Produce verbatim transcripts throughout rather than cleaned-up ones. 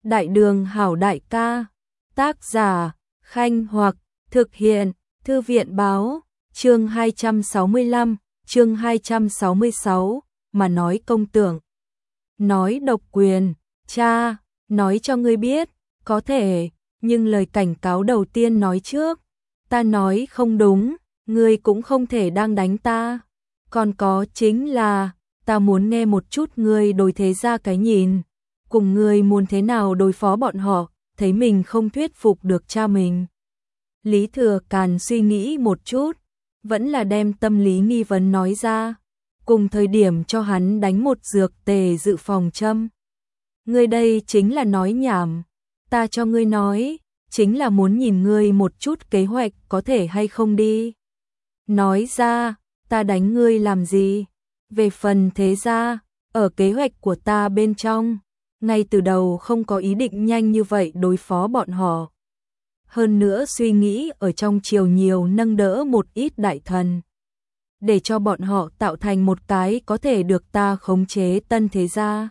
Đại đường hảo đại ca, tác giả, Khanh Hoặc, thực hiện, Thư viện báo, chương hai trăm sáu mươi lăm, chương hai trăm sáu mươi sáu, mà nói công tưởng. Nói độc quyền, cha, nói cho ngươi biết, có thể, nhưng lời cảnh cáo đầu tiên nói trước, ta nói không đúng, ngươi cũng không thể đang đánh ta. Còn có chính là, ta muốn nghe một chút ngươi đối thế ra cái nhìn, cùng ngươi muốn thế nào đối phó bọn họ, thấy mình không thuyết phục được cha mình. Lý Thừa Càn suy nghĩ một chút, vẫn là đem tâm lý nghi vấn nói ra, cùng thời điểm cho hắn đánh một dược tề dự phòng châm. Ngươi đây chính là nói nhảm, ta cho ngươi nói, chính là muốn nhìn ngươi một chút kế hoạch có thể hay không đi. Nói ra, ta đánh ngươi làm gì? Về phần thế ra, ở kế hoạch của ta bên trong, ngay từ đầu không có ý định nhanh như vậy đối phó bọn họ. Hơn nữa suy nghĩ ở trong triều nhiều nâng đỡ một ít đại thần, để cho bọn họ tạo thành một cái có thể được ta khống chế tân thế gia.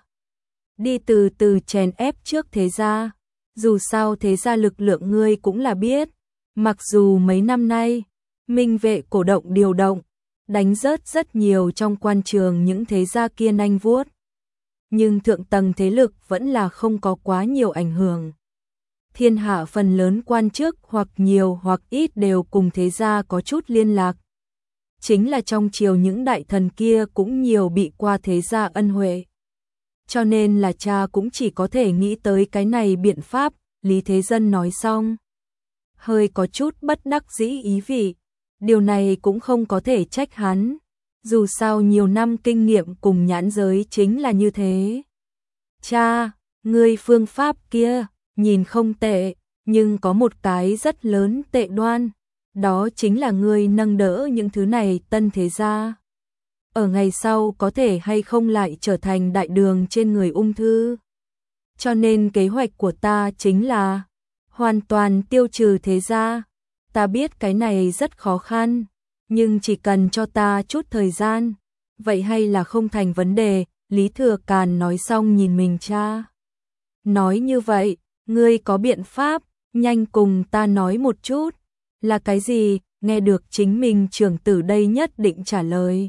Đi từ từ chèn ép trước thế gia, dù sao thế gia lực lượng ngươi cũng là biết, mặc dù mấy năm nay, minh vệ cổ động điều động, đánh rớt rất nhiều trong quan trường những thế gia kia nanh vuốt. Nhưng thượng tầng thế lực vẫn là không có quá nhiều ảnh hưởng. Thiên hạ phần lớn quan chức hoặc nhiều hoặc ít đều cùng thế gia có chút liên lạc. Chính là trong triều những đại thần kia cũng nhiều bị qua thế gia ân huệ. Cho nên là cha cũng chỉ có thể nghĩ tới cái này biện pháp, Lý Thế Dân nói xong. Hơi có chút bất đắc dĩ ý vị, điều này cũng không có thể trách hắn. Dù sao nhiều năm kinh nghiệm cùng nhãn giới chính là như thế. Cha, ngươi phương pháp kia, nhìn không tệ, nhưng có một cái rất lớn tệ đoan, đó chính là ngươi nâng đỡ những thứ này tân thế gia. Ở ngày sau có thể hay không lại trở thành đại đường trên người ung thư. Cho nên kế hoạch của ta chính là hoàn toàn tiêu trừ thế gia. Ta biết cái này rất khó khăn, nhưng chỉ cần cho ta chút thời gian, vậy hay là không thành vấn đề. Lý Thừa Càn nói xong nhìn mình cha. Nói như vậy, ngươi có biện pháp, nhanh cùng ta nói một chút. Là cái gì? Nghe được chính mình trưởng tử đây nhất định trả lời.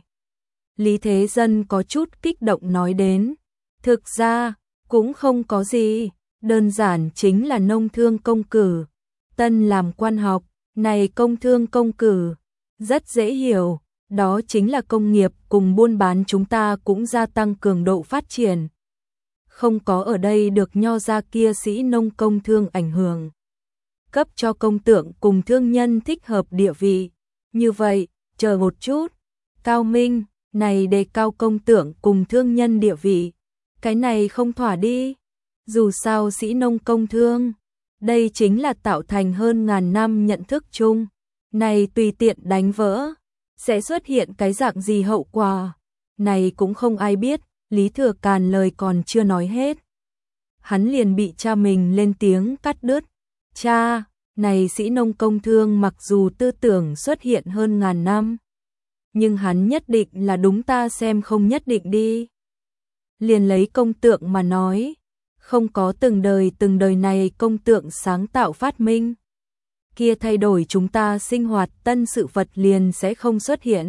Lý Thế Dân có chút kích động nói đến. Thực ra, cũng không có gì, đơn giản chính là nông thương công cử. Tân làm quan học, này công thương công cử, rất dễ hiểu, đó chính là công nghiệp cùng buôn bán chúng ta cũng gia tăng cường độ phát triển. Không có ở đây được nho gia kia sĩ nông công thương ảnh hưởng. Cấp cho công tượng cùng thương nhân thích hợp địa vị. Như vậy, chờ một chút, Cao Minh, này đề cao công tượng cùng thương nhân địa vị. Cái này không thỏa đi, dù sao sĩ nông công thương, đây chính là tạo thành hơn ngàn năm nhận thức chung. Này tùy tiện đánh vỡ, sẽ xuất hiện cái dạng gì hậu quả, này cũng không ai biết. Lý Thừa Càn lời còn chưa nói hết, hắn liền bị cha mình lên tiếng cắt đứt. Cha, này sĩ nông công thương mặc dù tư tưởng xuất hiện hơn ngàn năm, nhưng hắn nhất định là đúng ta xem không nhất định đi. Liền lấy công tượng mà nói, không có từng đời từng đời này công tượng sáng tạo phát minh, kia thay đổi chúng ta sinh hoạt tân sự vật liền sẽ không xuất hiện.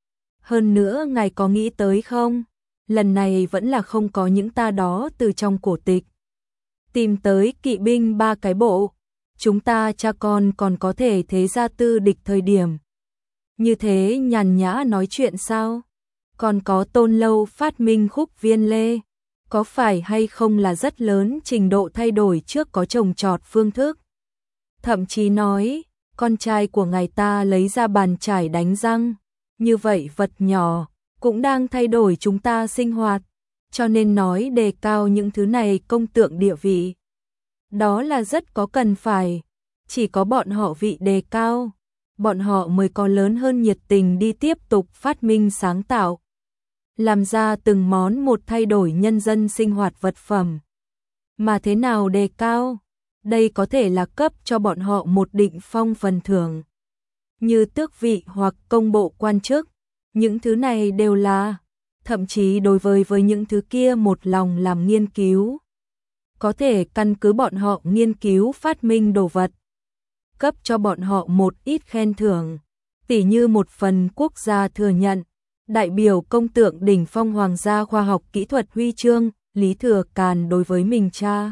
Hơn nữa ngài có nghĩ tới không, lần này vẫn là không có những ta đó từ trong cổ tịch tìm tới kỵ binh ba cái bộ, chúng ta cha con còn có thể thế ra tư địch thời điểm. Như thế nhàn nhã nói chuyện sao? Còn có Tôn Lâu phát minh khúc viên lê, có phải hay không là rất lớn trình độ thay đổi trước có trồng trọt phương thức. Thậm chí nói, con trai của ngài ta lấy ra bàn chải đánh răng, như vậy vật nhỏ, cũng đang thay đổi chúng ta sinh hoạt, cho nên nói đề cao những thứ này công tượng địa vị. Đó là rất có cần phải, chỉ có bọn họ vị đề cao, bọn họ mới có lớn hơn nhiệt tình đi tiếp tục phát minh sáng tạo. Làm ra từng món một thay đổi nhân dân sinh hoạt vật phẩm. Mà thế nào đề cao? Đây có thể là cấp cho bọn họ một định phong phần thưởng, như tước vị hoặc công bộ quan chức. Những thứ này đều là, thậm chí đối với với những thứ kia một lòng làm nghiên cứu. có thể căn cứ bọn họ nghiên cứu phát minh đồ vật, cấp cho bọn họ một ít khen thưởng, tỉ như một phần quốc gia thừa nhận, đại biểu công tượng đỉnh phong hoàng gia khoa học kỹ thuật huy chương. Lý Thừa Càn đối với mình cha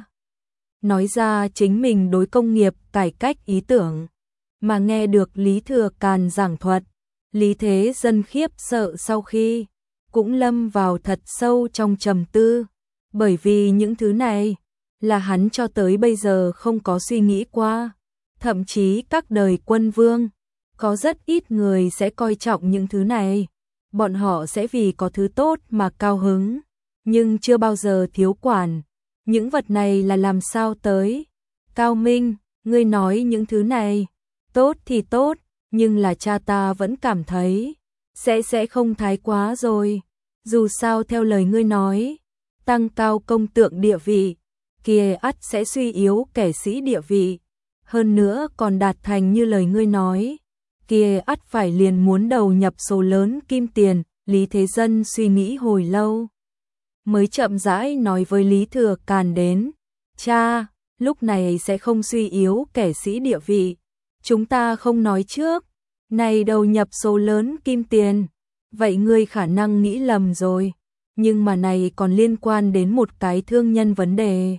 nói ra chính mình đối công nghiệp cải cách ý tưởng, mà nghe được Lý Thừa Càn giảng thuật, Lý Thế Dân khiếp sợ sau khi cũng lâm vào thật sâu trong trầm tư, bởi vì những thứ này là hắn cho tới bây giờ không có suy nghĩ qua, thậm chí các đời quân vương có rất ít người sẽ coi trọng những thứ này, bọn họ sẽ vì có thứ tốt mà cao hứng, nhưng chưa bao giờ thiếu quản. Những vật này là làm sao tới? Cao Minh, ngươi nói những thứ này, tốt thì tốt, nhưng là cha ta vẫn cảm thấy, sẽ sẽ không thái quá rồi. Dù sao theo lời ngươi nói, tăng cao công tượng địa vị, kia ắt sẽ suy yếu kẻ sĩ địa vị. Hơn nữa còn đạt thành như lời ngươi nói, kia ắt phải liền muốn đầu nhập số lớn kim tiền. Lý Thế Dân suy nghĩ hồi lâu, mới chậm rãi nói với Lý Thừa Càn đến, cha, lúc này sẽ không suy yếu kẻ sĩ địa vị, chúng ta không nói trước, này đầu nhập số lớn kim tiền, vậy ngươi khả năng nghĩ lầm rồi, nhưng mà này còn liên quan đến một cái thương nhân vấn đề.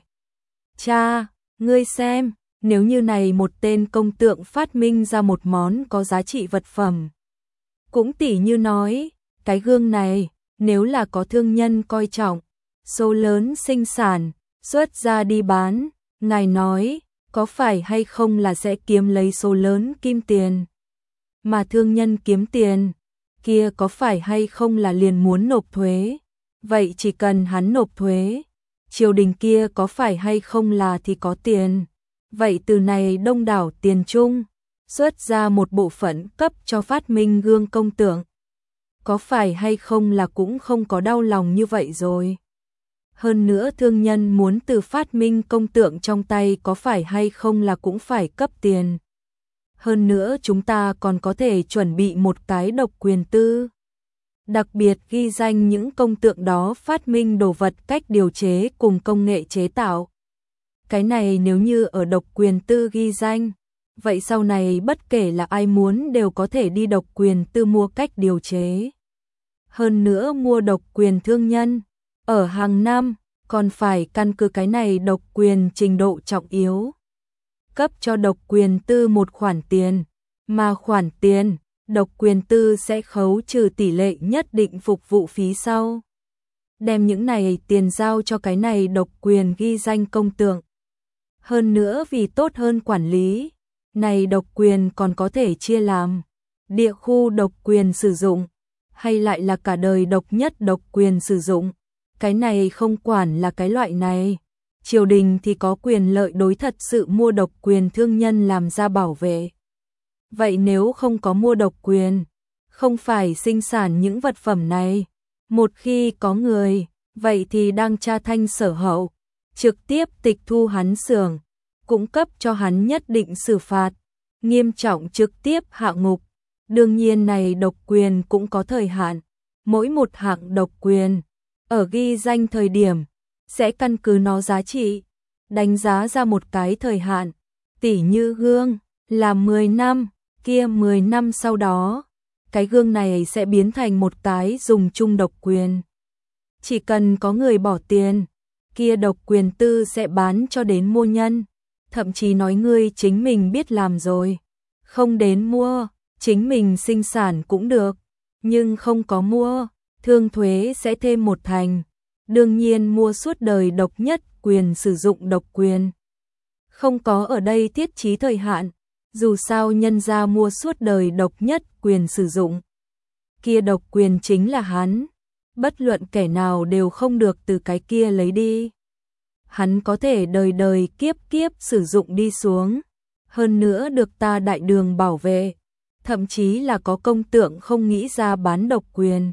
Cha, ngươi xem, nếu như này một tên công tượng phát minh ra một món có giá trị vật phẩm, cũng tỉ như nói, cái gương này, nếu là có thương nhân coi trọng, số lớn sinh sản, xuất ra đi bán, ngài nói, có phải hay không là sẽ kiếm lấy số lớn kim tiền? Mà thương nhân kiếm tiền, kia có phải hay không là liền muốn nộp thuế? Vậy chỉ cần hắn nộp thuế, triều đình kia có phải hay không là thì có tiền? Vậy từ này đông đảo tiền chung, xuất ra một bộ phận cấp cho phát minh gương công tượng. Có phải hay không là cũng không có đau lòng như vậy rồi. Hơn nữa thương nhân muốn từ phát minh công tượng trong tay có phải hay không là cũng phải cấp tiền. Hơn nữa chúng ta còn có thể chuẩn bị một cái độc quyền tư. Đặc biệt ghi danh những công tượng đó phát minh đồ vật cách điều chế cùng công nghệ chế tạo. Cái này nếu như ở độc quyền tư ghi danh, vậy sau này bất kể là ai muốn đều có thể đi độc quyền tư mua cách điều chế. Hơn nữa mua độc quyền thương nhân, ở hàng năm, còn phải căn cứ cái này độc quyền trình độ trọng yếu. Cấp cho độc quyền tư một khoản tiền, mà khoản tiền, độc quyền tư sẽ khấu trừ tỷ lệ nhất định phục vụ phí sau. Đem những này tiền giao cho cái này độc quyền ghi danh công tượng. Hơn nữa vì tốt hơn quản lý, này độc quyền còn có thể chia làm địa khu độc quyền sử dụng, hay lại là cả đời độc nhất độc quyền sử dụng. Cái này không quản là cái loại này, triều đình thì có quyền lợi đối thật sự mua độc quyền thương nhân làm ra bảo vệ. Vậy nếu không có mua độc quyền, không phải sinh sản những vật phẩm này, một khi có người, vậy thì đang tra thanh sở hậu, trực tiếp tịch thu hắn xưởng, cung cấp cho hắn nhất định xử phạt, nghiêm trọng trực tiếp hạ ngục. Đương nhiên này độc quyền cũng có thời hạn, mỗi một hạng độc quyền, ở ghi danh thời điểm, sẽ căn cứ nó giá trị, đánh giá ra một cái thời hạn, tỉ như gương, là mười năm, kia mười năm sau đó, cái gương này sẽ biến thành một cái dùng chung độc quyền. Chỉ cần có người bỏ tiền, kia độc quyền tư sẽ bán cho đến mua nhân, thậm chí nói ngươi chính mình biết làm rồi, không đến mua, chính mình sinh sản cũng được, nhưng không có mua, thương thuế sẽ thêm một thành. Đương nhiên mua suốt đời độc nhất quyền sử dụng độc quyền. Không có ở đây thiết trí thời hạn, dù sao nhân gia mua suốt đời độc nhất quyền sử dụng. Kia độc quyền chính là hắn, bất luận kẻ nào đều không được từ cái kia lấy đi. Hắn có thể đời đời kiếp kiếp sử dụng đi xuống, hơn nữa được ta đại đường bảo vệ, thậm chí là có công tượng không nghĩ ra bán độc quyền.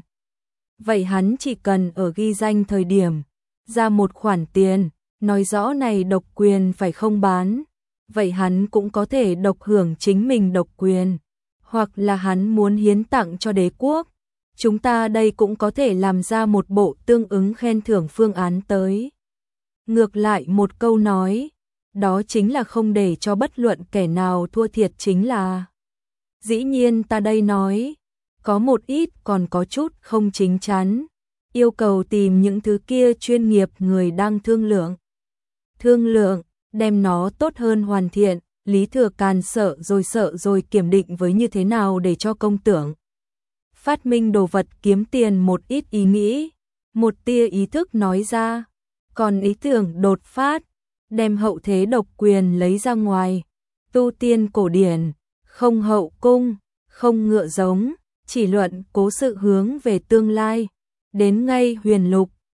Vậy hắn chỉ cần ở ghi danh thời điểm, ra một khoản tiền, nói rõ này độc quyền phải không bán, vậy hắn cũng có thể độc hưởng chính mình độc quyền, hoặc là hắn muốn hiến tặng cho đế quốc. Chúng ta đây cũng có thể làm ra một bộ tương ứng khen thưởng phương án tới. Ngược lại một câu nói, đó chính là không để cho bất luận kẻ nào thua thiệt chính là. Dĩ nhiên ta đây nói, có một ít còn có chút không chính chắn, yêu cầu tìm những thứ kia chuyên nghiệp người đang thương lượng. Thương lượng, đem nó tốt hơn hoàn thiện, Lý Thừa Càn sợ rồi sợ rồi kiểm định với như thế nào để cho công tưởng. Phát minh đồ vật kiếm tiền một ít ý nghĩ, một tia ý thức nói ra, còn ý tưởng đột phát, đem hậu thế độc quyền lấy ra ngoài, tu tiên cổ điển, không hậu cung, không ngựa giống, chỉ luận cố sự hướng về tương lai, đến ngay huyền lục,